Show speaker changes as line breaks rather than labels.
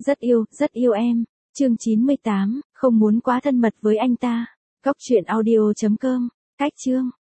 rất yêu em. Chương 98, không muốn quá thân mật với anh ta. Góc truyện audio.com. Cách chương.